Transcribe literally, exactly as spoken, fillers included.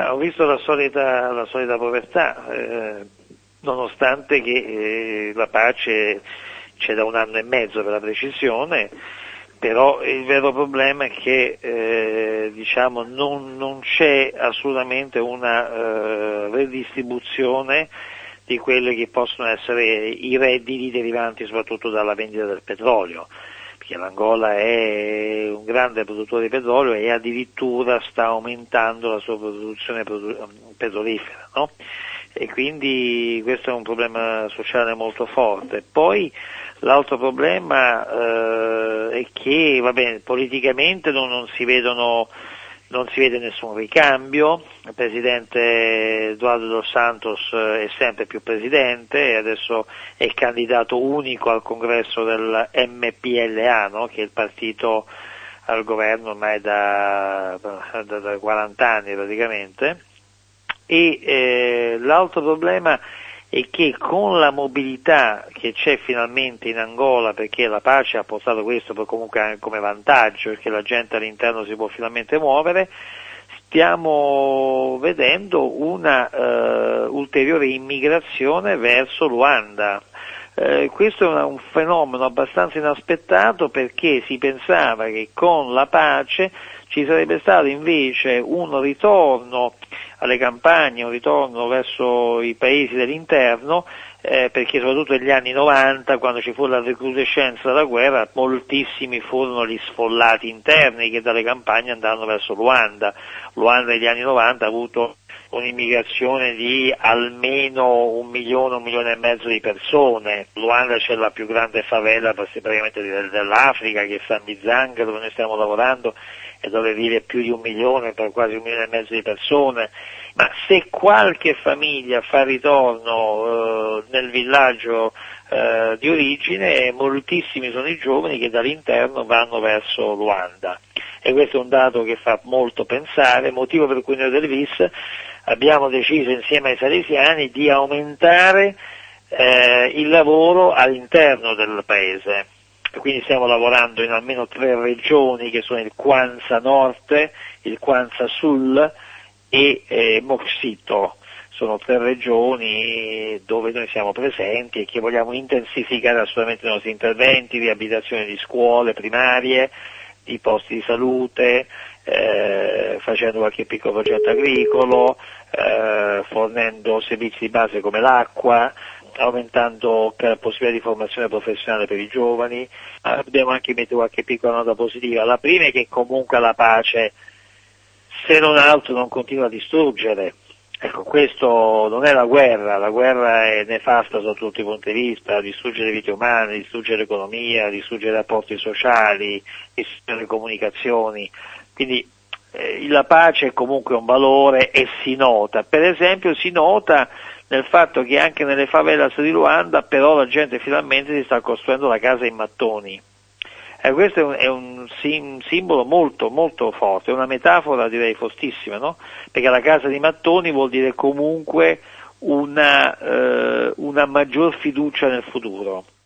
Ma ho visto la solita, la solita povertà, eh, nonostante che eh, la pace c'è da un anno e mezzo per la precisione, però il vero problema è che eh, diciamo non, non c'è assolutamente una eh, redistribuzione di quelli che possono essere i redditi derivanti soprattutto dalla vendita del petrolio, perché l'Angola è un grande produttore di petrolio e addirittura sta aumentando la sua produzione petrolifera, no? E quindi questo è un problema sociale molto forte. Poi l'altro problema eh, è che va bene, politicamente non, non si vedono non si vede nessun ricambio, il presidente Eduardo dos Santos è sempre più presidente e adesso è candidato unico al congresso del M P L A, no? Che è il partito al governo ormai da, da, da quaranta anni praticamente, e eh, l'altro problema è che con la mobilità che c'è finalmente in Angola, perché la pace ha portato questo poi comunque anche come vantaggio, perché la gente all'interno si può finalmente muovere, stiamo vedendo una eh, ulteriore immigrazione verso Luanda. Eh, questo è una, un fenomeno abbastanza inaspettato, perché si pensava che con la pace ci sarebbe stato invece un ritorno alle campagne, un ritorno verso i paesi dell'interno, eh, perché soprattutto negli anni novanta, quando ci fu la recrudescenza della guerra, moltissimi furono gli sfollati interni che dalle campagne andavano verso Luanda. Luanda negli anni novanta ha avuto un'immigrazione di almeno un milione, un milione e mezzo di persone. Luanda c'è la più grande favela praticamente dell'Africa, che è Sambizanga, dove noi stiamo lavorando, e dove vive più di un milione, per quasi un milione e mezzo di persone. Ma se qualche famiglia fa ritorno eh, nel villaggio eh, di origine, moltissimi sono i giovani che dall'interno vanno verso Luanda, e questo è un dato che fa molto pensare, motivo per cui noi del V I S abbiamo deciso insieme ai salesiani di aumentare eh, il lavoro all'interno del paese. Quindi stiamo lavorando in almeno tre regioni, che sono il Kwanza Norte, il Kwanza Sul e eh, Moxito. Sono tre regioni dove noi siamo presenti e che vogliamo intensificare assolutamente i nostri interventi, riabilitazione di scuole primarie, di posti di salute, eh, facendo qualche piccolo progetto agricolo, eh, fornendo servizi di base come l'acqua, aumentando la possibilità di formazione professionale per i giovani. Abbiamo anche messo qualche piccola nota positiva. La prima è che comunque la pace, se non altro, non continua a distruggere. Ecco, questo non è la guerra, la guerra è nefasta sotto tutti i punti di vista, distrugge le vite umane, distrugge l'economia, distrugge i rapporti sociali, distrugge le comunicazioni. Quindi eh, la pace è comunque un valore e si nota. Per esempio si nota nel fatto che anche nelle favelas di Luanda però la gente finalmente si sta costruendo la casa in mattoni. E questo è un, è un sim, simbolo molto molto forte, è una metafora direi fortissima, no? Perché la casa di mattoni vuol dire comunque una, eh, una maggior fiducia nel futuro.